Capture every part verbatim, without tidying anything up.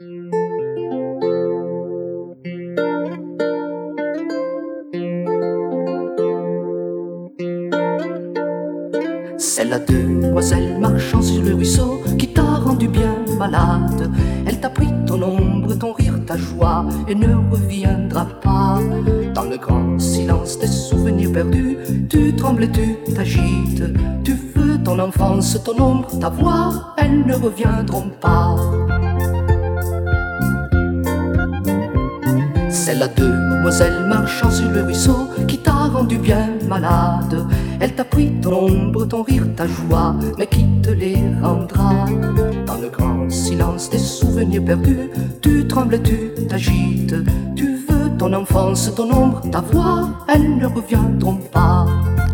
C'est la demoiselle marchant sur le ruisseau qui t'a rendu bien malade. Elle t'a pris ton ombre, ton rire, ta joie et ne reviendra pas. Dans le grand silence des souvenirs perdus, tu trembles et tu t'agites. Tu veux ton enfance, ton ombre, ta voix, elles ne reviendront pas. C'est la demoiselle marchant sur le ruisseau qui t'a rendu bien malade. Elle t'a pris ton ombre, ton rire, ta joie, mais qui te les rendra? Dans le grand silence des souvenirs perdus, tu trembles et tu t'agites. Tu veux ton enfance, ton ombre, ta voix, elles ne reviendront pas.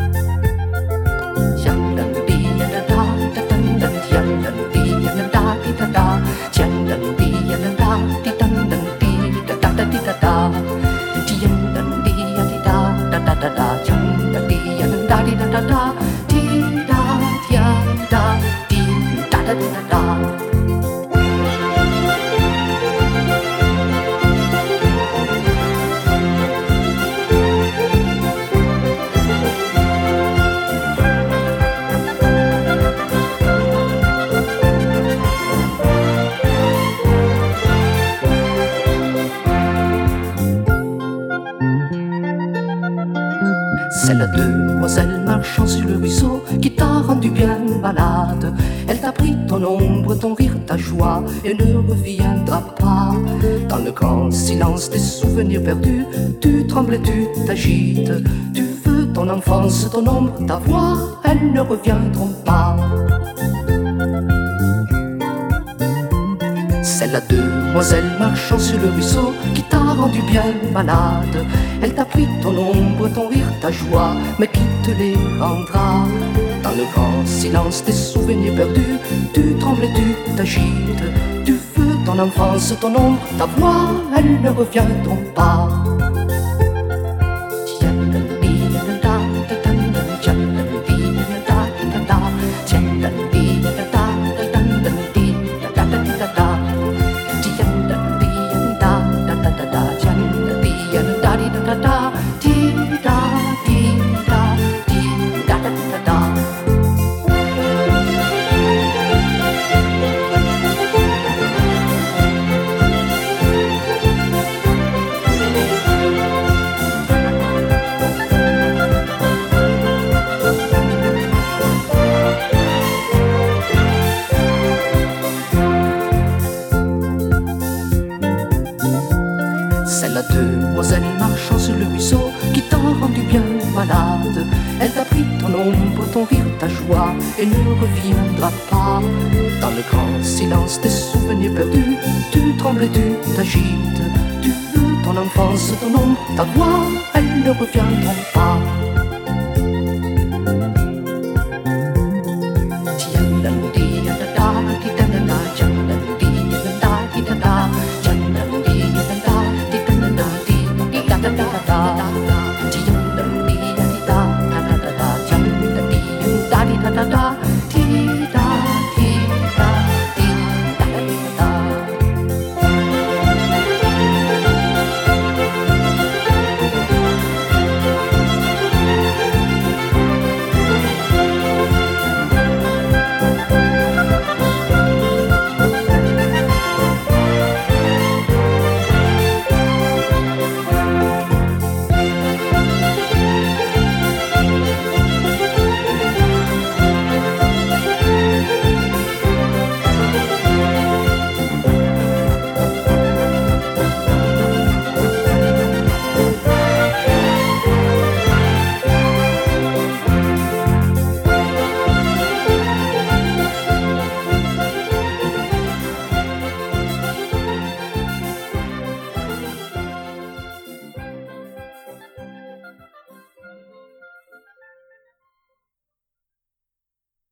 C'est la demoiselle marchant sur le ruisseau qui t'a rendu bien malade. Elle t'a pris ton ombre, ton rire, ta joie et ne reviendra pas. Dans le grand silence des souvenirs perdus, tu trembles et tu t'agites. Tu veux ton enfance, ton ombre, ta voix, elles ne reviendront pas. C'est la demoiselle marchant sur le ruisseau qui t'a rendu bien malade. Elle t'a pris ton ombre, ton rire, ta joie, mais qui te les rendra? Dans le grand silence des souvenirs perdus, tu trembles et tu t'agites. Tu veux ton enfance, ton ombre, ta voix, elles ne reviendront pas. C'est la demoiselle marchant sur le ruisseau qui t'a rendu bien malade. Elle t'a pris ton ombre, ton rire, ta joie et ne reviendra pas. Dans le grand silence des souvenirs perdus, tu trembles et tu t'agites. Tu veux ton enfance, ton ombre, ta voix, elles ne reviendront pas.